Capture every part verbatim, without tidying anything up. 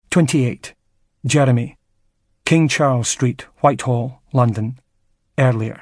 twenty-eight. Jeremy. King Charles Street, Whitehall, London. Earlier.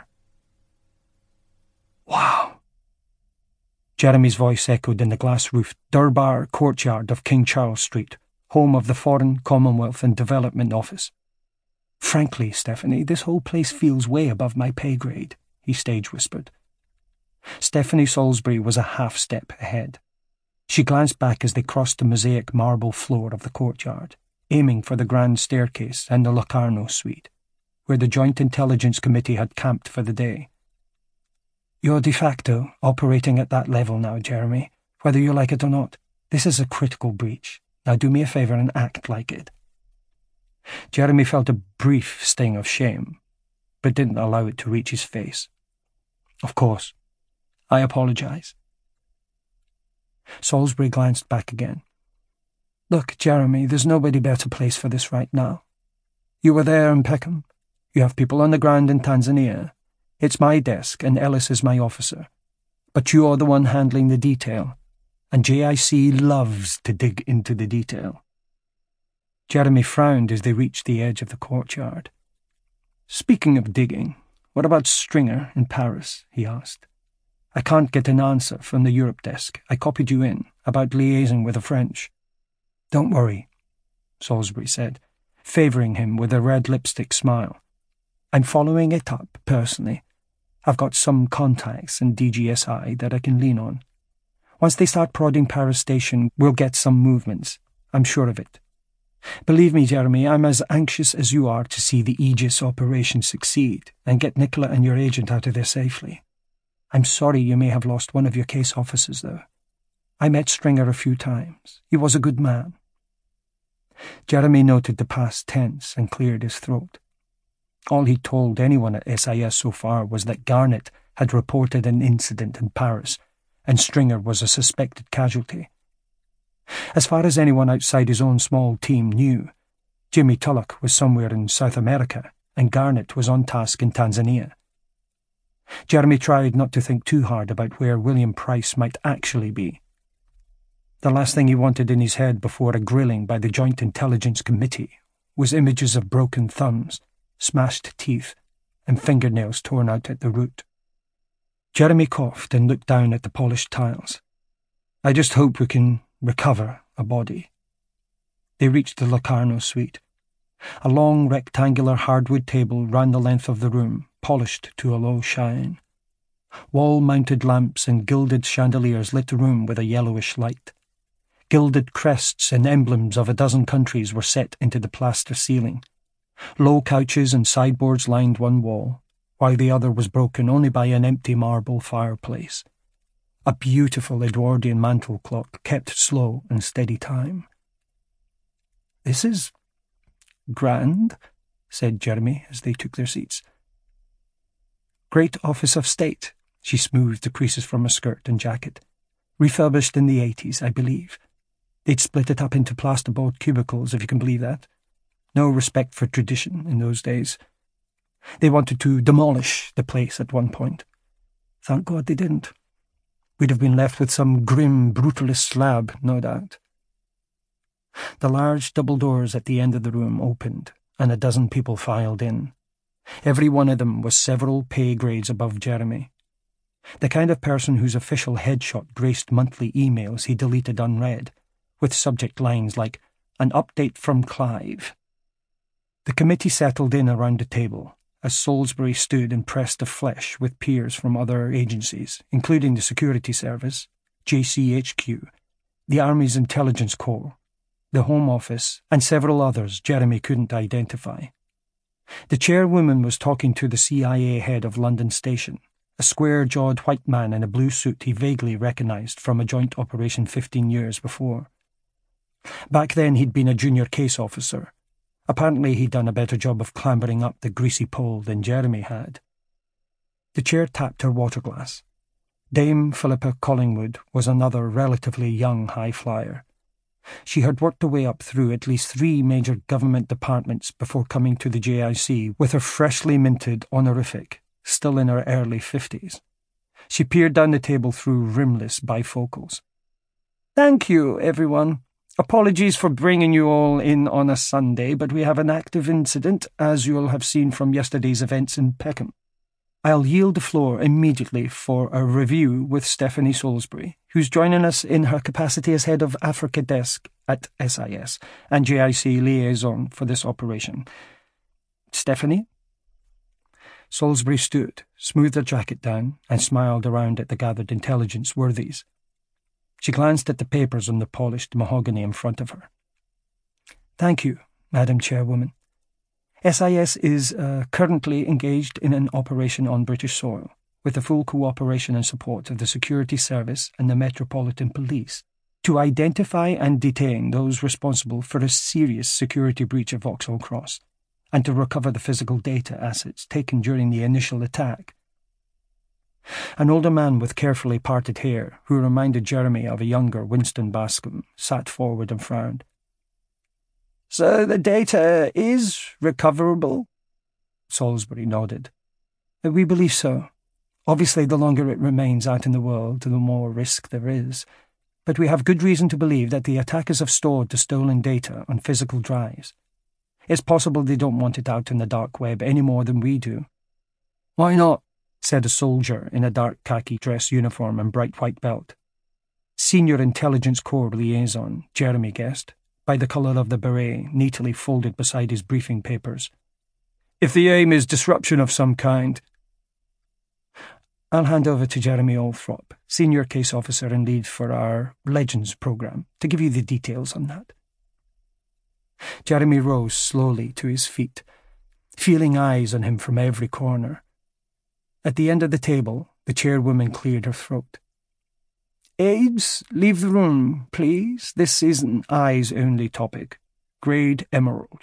Wow. Jeremy's voice echoed in the glass-roofed Durbar courtyard of King Charles Street, home of the Foreign, Commonwealth and Development Office. Frankly, Stephanie, this whole place feels way above my pay grade, he stage-whispered. Stephanie Salisbury was a half-step ahead. She glanced back as they crossed the mosaic marble floor of the courtyard, aiming for the grand staircase and the Locarno suite, where the Joint Intelligence Committee had camped for the day. You're de facto operating at that level now, Jeremy, whether you like it or not. This is a critical breach. Now do me a favour and act like it. Jeremy felt a brief sting of shame, but didn't allow it to reach his face. Of course. I apologise. Salisbury glanced back again. Look, Jeremy, there's nobody better placed for this right now. You were there in Peckham. You have people on the ground in Tanzania. It's my desk, and Ellis is my officer. But you are the one handling the detail, and J I C loves to dig into the detail. Jeremy frowned as they reached the edge of the courtyard. Speaking of digging, what about Stringer in Paris? He asked. I can't get an answer from the Europe desk. I copied you in, about liaising with the French. Don't worry, Salisbury said, favouring him with a red lipstick smile. I'm following it up, personally. I've got some contacts in D G S I that I can lean on. Once they start prodding Paris Station, we'll get some movements. I'm sure of it. Believe me, Jeremy, I'm as anxious as you are to see the Aegis operation succeed and get Nicola and your agent out of there safely. I'm sorry you may have lost one of your case officers, though. I met Stringer a few times. He was a good man. Jeremy noted the past tense and cleared his throat. All he'd told anyone at S I S so far was that Garnett had reported an incident in Paris, and Stringer was a suspected casualty. As far as anyone outside his own small team knew, Jimmy Tulloch was somewhere in South America, and Garnett was on task in Tanzania. Jeremy tried not to think too hard about where William Price might actually be. The last thing he wanted in his head before a grilling by the Joint Intelligence Committee was images of broken thumbs, smashed teeth, and fingernails torn out at the root. Jeremy coughed and looked down at the polished tiles. I just hope we can recover a body. They reached the Locarno suite. A long rectangular hardwood table ran the length of the room, polished to a low shine. Wall-mounted lamps and gilded chandeliers lit the room with a yellowish light. Gilded crests and emblems of a dozen countries were set into the plaster ceiling. Low couches and sideboards lined one wall, while the other was broken only by an empty marble fireplace. A beautiful Edwardian mantel clock kept slow and steady time. This is grand, said Jeremy as they took their seats. Great Office of State, she smoothed the creases from her skirt and jacket. Refurbished in the eighties, I believe. They'd split it up into plasterboard cubicles, if you can believe that. No respect for tradition in those days. They wanted to demolish the place at one point. Thank God they didn't. We'd have been left with some grim, brutalist slab, no doubt. The large double doors at the end of the room opened, and a dozen people filed in. Every one of them was several pay grades above Jeremy. The kind of person whose official headshot graced monthly emails he deleted unread, with subject lines like, an update from Clive. The committee settled in around the table, as Salisbury stood and pressed the flesh with peers from other agencies, including the Security Service, J C H Q, the Army's Intelligence Corps, the Home Office, and several others Jeremy couldn't identify. The chairwoman was talking to the C I A head of London Station, a square-jawed white man in a blue suit he vaguely recognised from a joint operation fifteen years before. Back then he'd been a junior case officer. Apparently he'd done a better job of clambering up the greasy pole than Jeremy had. The chair tapped her water glass. Dame Philippa Collingwood was another relatively young high flyer. She had worked her way up through at least three major government departments before coming to the J I C with her freshly minted honorific, still in her early fifties. She peered down the table through rimless bifocals. "Thank you, everyone. Apologies for bringing you all in on a Sunday, but we have an active incident, as you'll have seen from yesterday's events in Peckham. I'll yield the floor immediately for a review with Stephanie Salisbury, who's joining us in her capacity as head of Africa Desk at S I S and J I C liaison for this operation. Stephanie? Salisbury stood, smoothed her jacket down, and smiled around at the gathered intelligence worthies. She glanced at the papers on the polished mahogany in front of her. Thank you, Madam Chairwoman. S I S is uh, currently engaged in an operation on British soil, with the full cooperation and support of the Security Service and the Metropolitan Police, to identify and detain those responsible for a serious security breach of Vauxhall Cross, and to recover the physical data assets taken during the initial attack. An older man with carefully parted hair, who reminded Jeremy of a younger Winston Bascom, sat forward and frowned. So the data is recoverable? Salisbury nodded. We believe so. Obviously, the longer it remains out in the world, the more risk there is. But we have good reason to believe that the attackers have stored the stolen data on physical drives. It's possible they don't want it out in the dark web any more than we do. Why not? Said a soldier in a dark khaki dress uniform and bright white belt. Senior Intelligence Corps liaison, Jeremy guessed, by the colour of the beret neatly folded beside his briefing papers. If the aim is disruption of some kind. I'll hand over to Jeremy Althrop, Senior Case Officer and Lead for our Legends programme, to give you the details on that. Jeremy rose slowly to his feet, feeling eyes on him from every corner. At the end of the table, the chairwoman cleared her throat. Aides, leave the room, please. This is an eyes-only topic. Grade Emerald.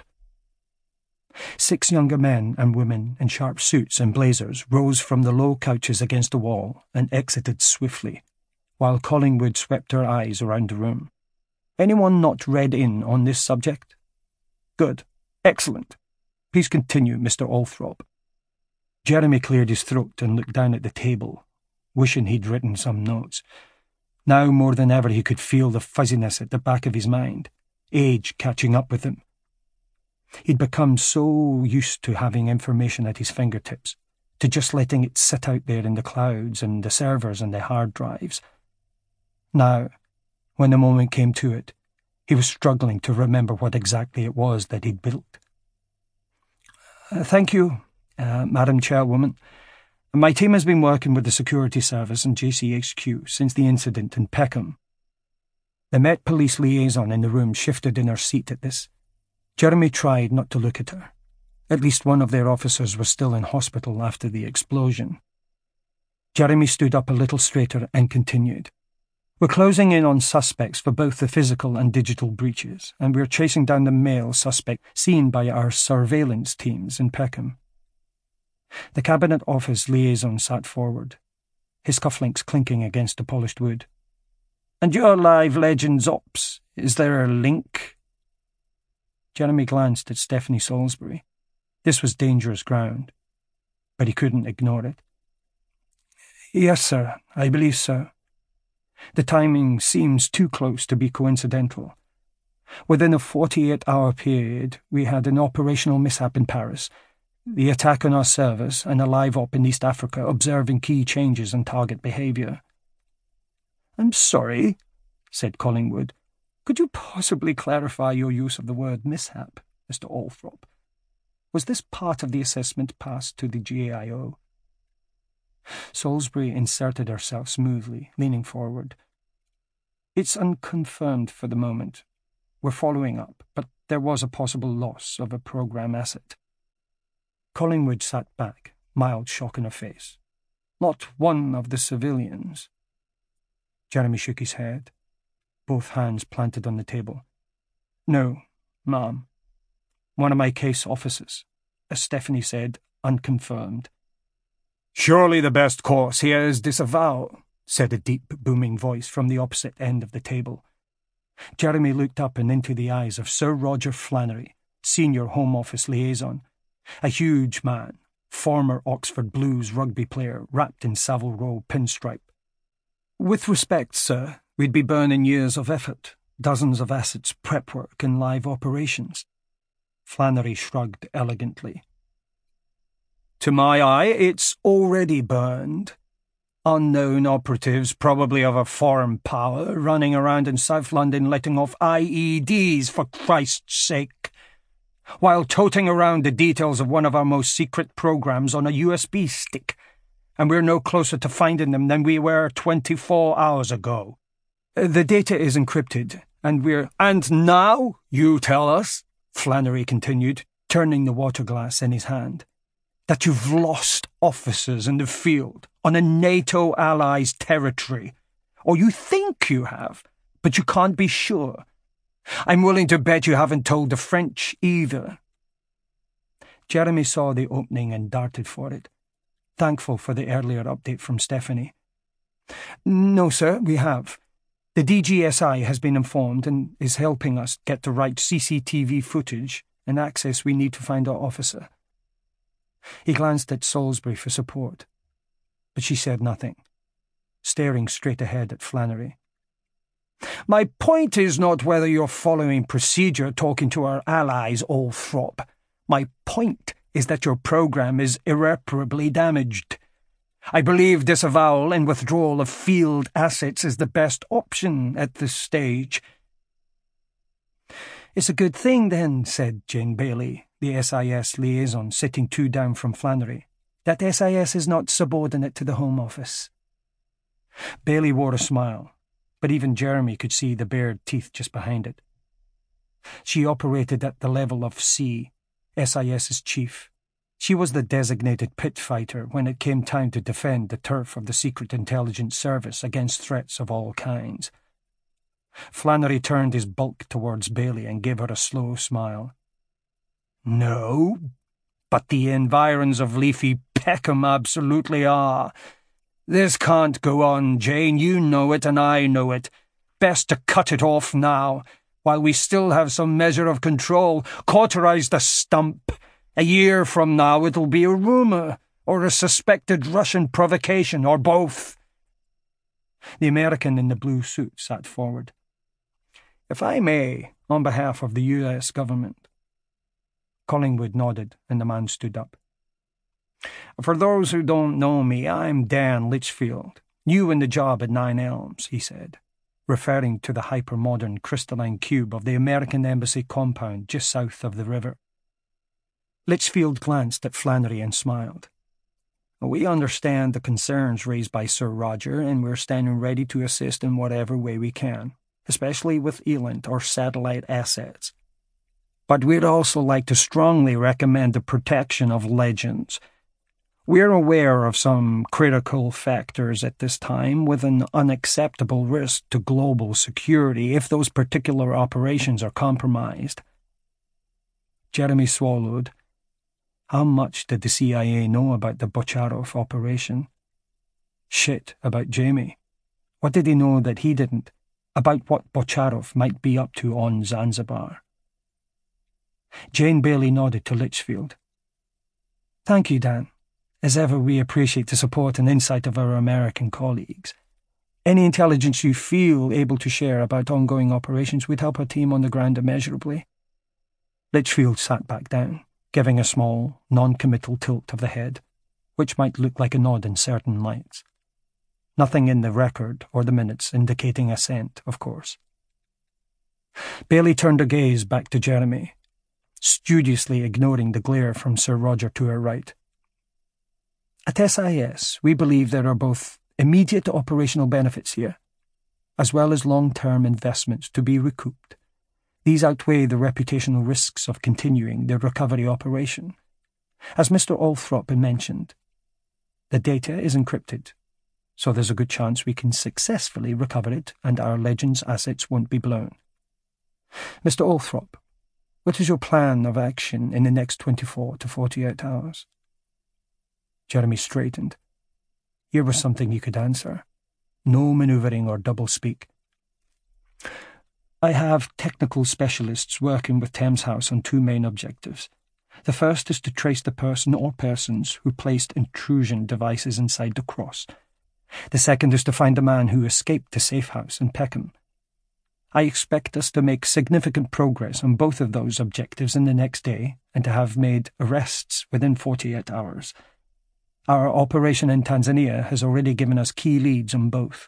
Six younger men and women in sharp suits and blazers rose from the low couches against the wall and exited swiftly, while Collingwood swept her eyes around the room. Anyone not read in on this subject? Good. Excellent. Please continue, Mister Althrop. Jeremy cleared his throat and looked down at the table, wishing he'd written some notes. Now more than ever he could feel the fuzziness at the back of his mind, age catching up with him. He'd become so used to having information at his fingertips, to just letting it sit out there in the clouds and the servers and the hard drives. Now, when the moment came to it, he was struggling to remember what exactly it was that he'd built. Uh, thank you, uh, Madam Chairwoman. My team has been working with the Security Service and J C H Q since the incident in Peckham. The Met Police liaison in the room shifted in her seat at this. Jeremy tried not to look at her. At least one of their officers was still in hospital after the explosion. Jeremy stood up a little straighter and continued. We're closing in on suspects for both the physical and digital breaches, and we're chasing down the male suspect seen by our surveillance teams in Peckham. The Cabinet Office liaison sat forward, his cufflinks clinking against the polished wood. And your live Legends ops, is there a link? Jeremy glanced at Stephanie Salisbury. This was dangerous ground, but he couldn't ignore it. Yes, sir, I believe so. The timing seems too close to be coincidental. Within a forty-eight hour period, we had an operational mishap in Paris, the attack on our service, and a live op in East Africa observing key changes in target behaviour. I'm sorry, said Collingwood. Could you possibly clarify your use of the word mishap, Mister Althrop? Was this part of the assessment passed to the G A I O? Salisbury inserted herself smoothly, leaning forward. It's unconfirmed for the moment. We're following up, but there was a possible loss of a program asset. Collingwood sat back, mild shock in her face. Not one of the civilians. Jeremy shook his head, both hands planted on the table. No, ma'am. One of my case officers, as Stephanie said, unconfirmed. Surely the best course here is disavow, said a deep, booming voice from the opposite end of the table. Jeremy looked up and into the eyes of Sir Roger Flannery, Senior Home Office liaison, a huge man, former Oxford Blues rugby player wrapped in Savile Row pinstripe. With respect, sir, we'd be burning years of effort, Dozens of assets, prep work, and live operations. Flannery shrugged elegantly. To my eye, it's already burned. Unknown operatives, probably of a foreign power, running around in South London letting off I E Ds, for Christ's sake, while toting around the details of one of our most secret programs on a U S B stick, and we're no closer to finding them than we were twenty-four hours ago. The data is encrypted, and we're— And now, you tell us, Flannery continued, turning the water glass in his hand, that you've lost officers in the field on a NATO ally's territory. Or you think you have, but you can't be sure. I'm willing to bet you haven't told the French either. Jeremy saw the opening and darted for it, thankful for the earlier update from Stephanie. No, sir, we have. The D G S I has been informed and is helping us get the right C C T V footage and access we need to find our officer. He glanced at Salisbury for support, but she said nothing, staring straight ahead at Flannery. My point is not whether you're following procedure talking to our allies, Althorp. My point is that your program is irreparably damaged. I believe disavowal and withdrawal of field assets is the best option at this stage. It's a good thing, then, said Jane Bailey, the S I S liaison, sitting two down from Flannery, that S I S is not subordinate to the Home Office. Bailey wore a smile, but even Jeremy could see the bared teeth just behind it. She operated at the level of C, SIS's chief. She was the designated pit fighter when it came time to defend the turf of the Secret Intelligence Service against threats of all kinds. Flannery turned his bulk towards Bailey and gave her a slow smile. No, but the environs of leafy Peckham absolutely are. This can't go on, Jane. You know it and I know it. Best to cut it off now, while we still have some measure of control. Cauterize the stump. A year from now it'll be a rumour, or a suspected Russian provocation, or both. The American in the blue suit sat forward. If I may, on behalf of the U S government. Collingwood nodded, and the man stood up. For those who don't know me, I'm Dan Litchfield, new in the job at Nine Elms, he said, referring to the hyper-modern crystalline cube of the American Embassy compound just south of the river. Litchfield glanced at Flannery and smiled. We understand the concerns raised by Sir Roger, and we're standing ready to assist in whatever way we can, especially with ELINT or satellite assets. But we'd also like to strongly recommend the protection of Legends. We're aware of some critical factors at this time with an unacceptable risk to global security if those particular operations are compromised. Jeremy swallowed. How much did the C I A know about the Bocharov operation? Shit about Jamie. What did he know that he didn't? About what Bocharov might be up to on Zanzibar? Jane Bailey nodded to Litchfield. Thank you, Dan. As ever, we appreciate the support and insight of our American colleagues. Any intelligence you feel able to share about ongoing operations would help our team on the ground immeasurably. Litchfield sat back down, giving a small, non-committal tilt of the head, which might look like a nod in certain lights. Nothing in the record or the minutes indicating assent, of course. Bailey turned her gaze back to Jeremy, studiously ignoring the glare from Sir Roger to her right. At S I S, we believe there are both immediate operational benefits here, as well as long-term investments to be recouped. These outweigh the reputational risks of continuing the recovery operation. As Mister Althorp mentioned, the data is encrypted, so there's a good chance we can successfully recover it and our Legends assets won't be blown. Mister Althorp, what is your plan of action in the next twenty-four to forty-eight hours? Jeremy straightened. Here was something he could answer. No manoeuvring or double-speak. I have technical specialists working with Thames House on two main objectives. The first is to trace the person or persons who placed intrusion devices inside the cross. The second is to find the man who escaped the safe house in Peckham. I expect us to make significant progress on both of those objectives in the next day and to have made arrests within forty-eight hours. Our operation in Tanzania has already given us key leads on both.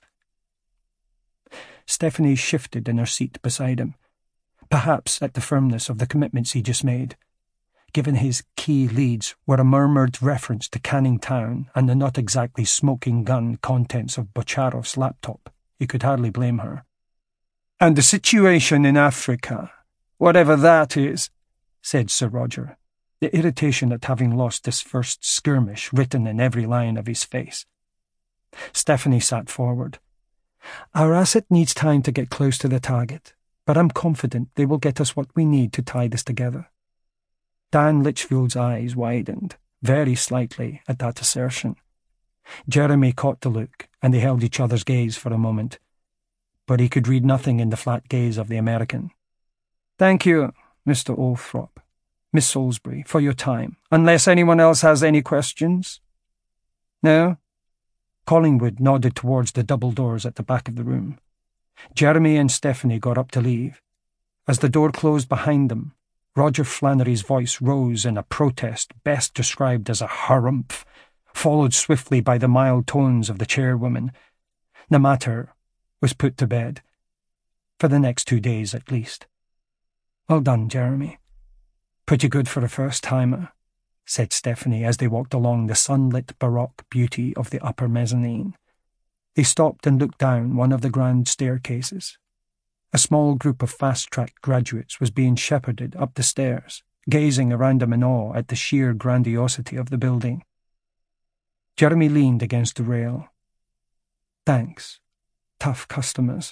Stephanie shifted in her seat beside him, perhaps at the firmness of the commitments he just made. Given his key leads were a murmured reference to Canning Town and the not exactly smoking gun contents of Bocharov's laptop, he could hardly blame her. "And the situation in Africa, whatever that is," said Sir Roger, the irritation at having lost this first skirmish written in every line of his face. Stephanie sat forward. "Our asset needs time to get close to the target, but I'm confident they will get us what we need to tie this together." Dan Litchfield's eyes widened, very slightly, at that assertion. Jeremy caught the look, and they held each other's gaze for a moment, but he could read nothing in the flat gaze of the American. "Thank you, Mister Althorp, Miss Salisbury, for your time, unless anyone else has any questions?" "No?" Collingwood nodded towards the double doors at the back of the room. Jeremy and Stephanie got up to leave. As the door closed behind them, Roger Flannery's voice rose in a protest best described as a harumph, followed swiftly by the mild tones of the chairwoman. The matter was put to bed, for the next two days at least. "Well done, Jeremy. Pretty good for a first-timer," said Stephanie as they walked along the sunlit baroque beauty of the upper mezzanine. They stopped and looked down one of the grand staircases. A small group of fast-track graduates was being shepherded up the stairs, gazing around them in awe at the sheer grandiosity of the building. Jeremy leaned against the rail. "Thanks. Tough customers."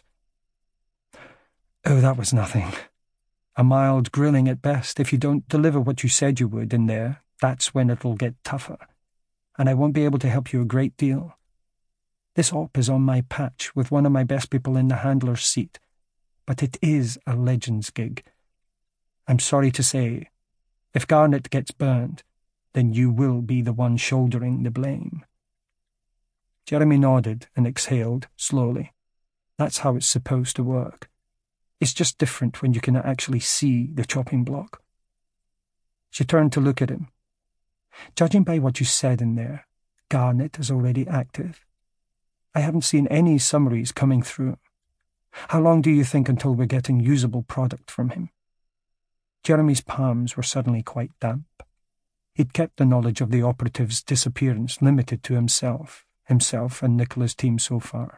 "Oh, that was nothing. A mild grilling at best. If you don't deliver what you said you would in there, that's when it'll get tougher. And I won't be able to help you a great deal. This op is on my patch with one of my best people in the handler's seat, but it is a Legends gig. I'm sorry to say, if Garnet gets burned, then you will be the one shouldering the blame." Jeremy nodded and exhaled slowly. That's how it's supposed to work. It's just different when you can actually see the chopping block. She turned to look at him. "Judging by what you said in there, Garnet is already active. I haven't seen any summaries coming through. How long do you think until we're getting usable product from him?" Jeremy's palms were suddenly quite damp. He'd kept the knowledge of the operative's disappearance limited to himself, himself and Nicola's team so far.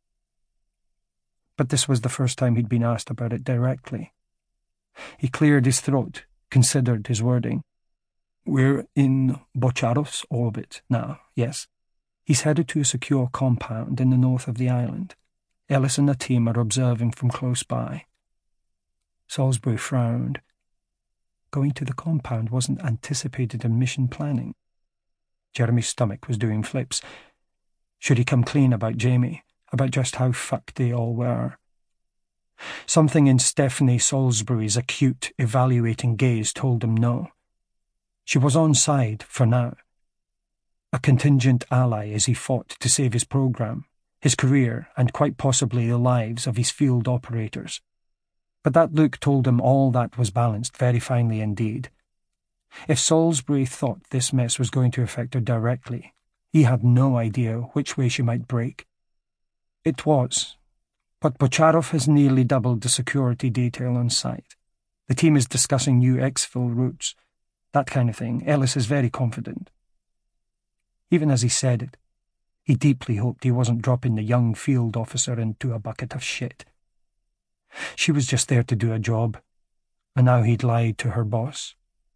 But this was the first time he'd been asked about it directly. He cleared his throat, considered his wording. "We're in Bocharov's orbit now, yes. He's headed to a secure compound in the north of the island. Ellis and the team are observing from close by." Salisbury frowned. Going to the compound wasn't anticipated in mission planning. Jeremy's stomach was doing flips. Should he come clean about Jamie, about just how fucked they all were? Something in Stephanie Salisbury's acute, evaluating gaze told him no. She was on side for now. A contingent ally as he fought to save his program, his career, and quite possibly the lives of his field operators. But that look told him all that was balanced very finely indeed. If Salisbury thought this mess was going to affect her directly, he had no idea which way she might break. It was, but Bocharov has nearly doubled the security detail on site. The team is discussing new exfil routes, that kind of thing. Ellis is very confident. Even as he said it, he deeply hoped he wasn't dropping the young field officer into a bucket of shit. She was just there to do a job, and now he'd lied to her boss.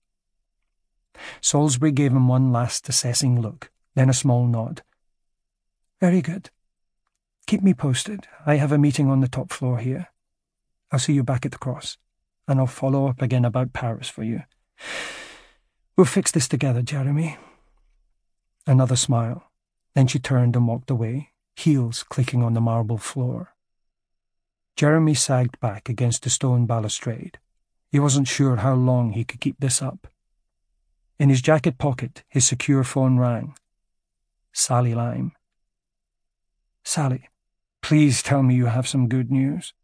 Salisbury gave him one last assessing look, then a small nod. "Very good. Keep me posted. I have a meeting on the top floor here. I'll see you back at the Cross, and I'll follow up again about Paris for you. We'll fix this together, Jeremy." Another smile. Then she turned and walked away, heels clicking on the marble floor. Jeremy sagged back against the stone balustrade. He wasn't sure how long he could keep this up. In his jacket pocket, his secure phone rang. Sally Lime. "Sally, please tell me you have some good news."